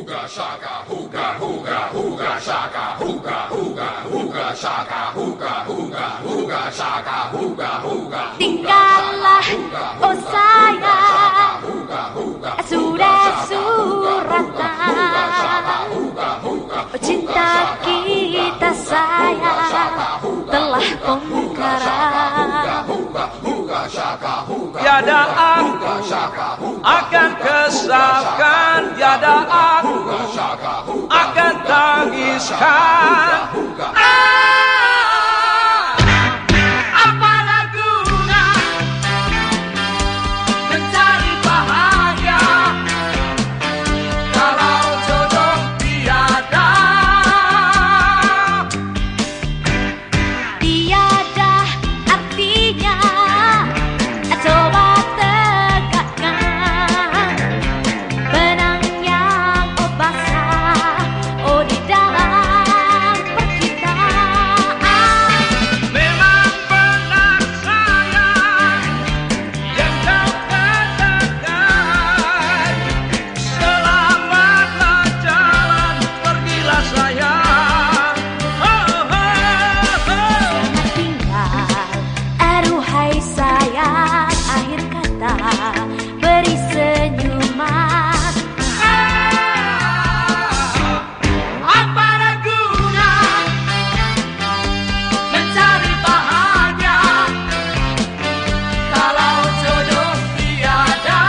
Huga shaka, huga, huga, huga shaka, huga, huga, huga shaka, huga, huga, huga shaka, huga, huga. Tinggallah, oh sayang, sudah suratan. Oh cinta kita sayang telah pungkaran. Tiada aku akan kesahkan, tiada aku akan tangiskan. Apalah guna mencari bahagia kalau jodoh tiada. Tiada artinya. Coba tegakkan benang yang basah, oh di dalam percintaan. Memang benar sayang yang kau katakan, selamatlah jalan pergilah sayang. Selamat tinggal, aduhai sayang. Akhir kata beri senyuman. Apalah guna mencari bahagia kalau jodoh tiada.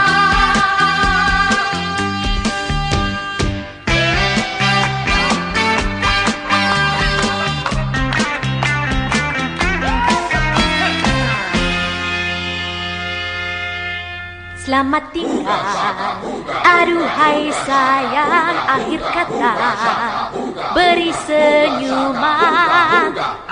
Selamat tinggal, aduhai sayang. Akhir kata beri senyuman.